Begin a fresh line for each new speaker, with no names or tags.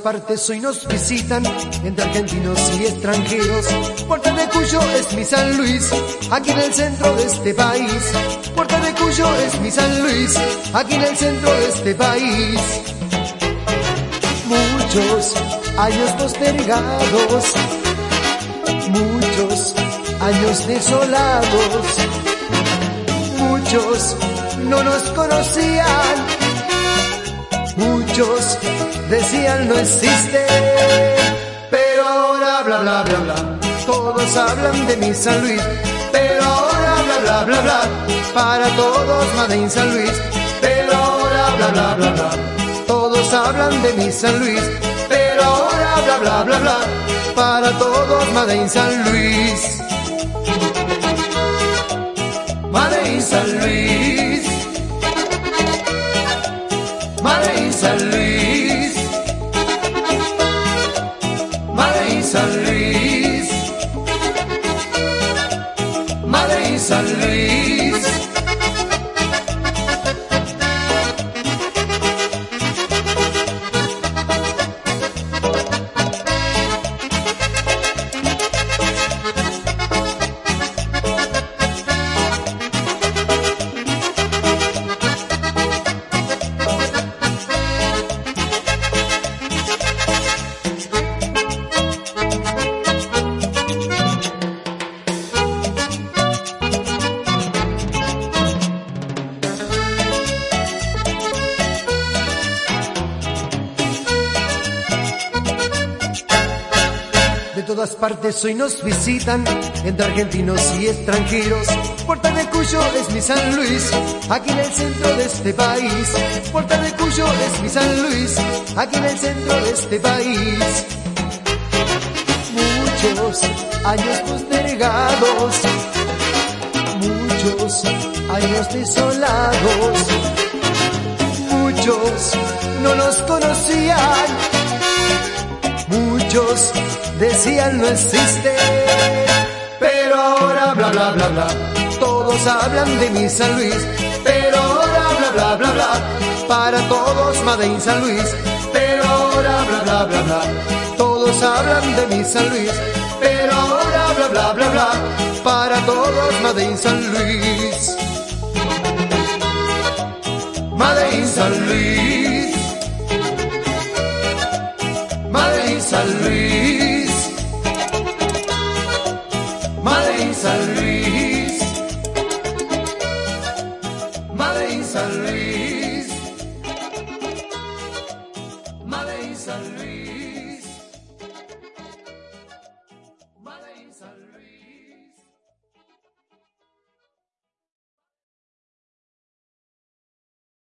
partes hoy nos visitan, entre argentinos y extranjeros. Puerta de Cuyo es mi San Luis, aquí en el centro de este país. Puerta de Cuyo es mi San Luis, aquí en el centro de este país. Muchos años postergados, muchos años desolados, muchos no nos conocían, muchos decían no existe, pero ahora bla bla bla bla, todos hablan de mi San Luis, pero ahora bla bla bla bla, para todos Made in San Luis, pero ahora bla bla bla bla, todos hablan de mi San Luis, pero ahora bla bla bla bla, para todos Made in San Luis. Made in San Luis, Made in San Luis, Made in San Luis, Made in San Luis. De todas partes hoy nos visitan, entre argentinos y extranjeros. Puerta de Cuyo es mi San Luis, aquí en el centro de este país. Puerta de Cuyo es mi San Luis, aquí en el centro de este país. Muchos años postergados, muchos años desolados, muchos no nos conocían, muchos decían no existe, pero ahora bla bla bla bla, todos hablan de mi San Luis, pero ahora bla bla bla bla, para todos Made in San Luis, pero ahora bla bla bla bla, todos hablan de mi San Luis, pero ahora bla bla bla bla, para todos Made in San Luis. Made in San Luis, Made in San Luis, Made in San Luis, Made in San Luis, Made in San Luis.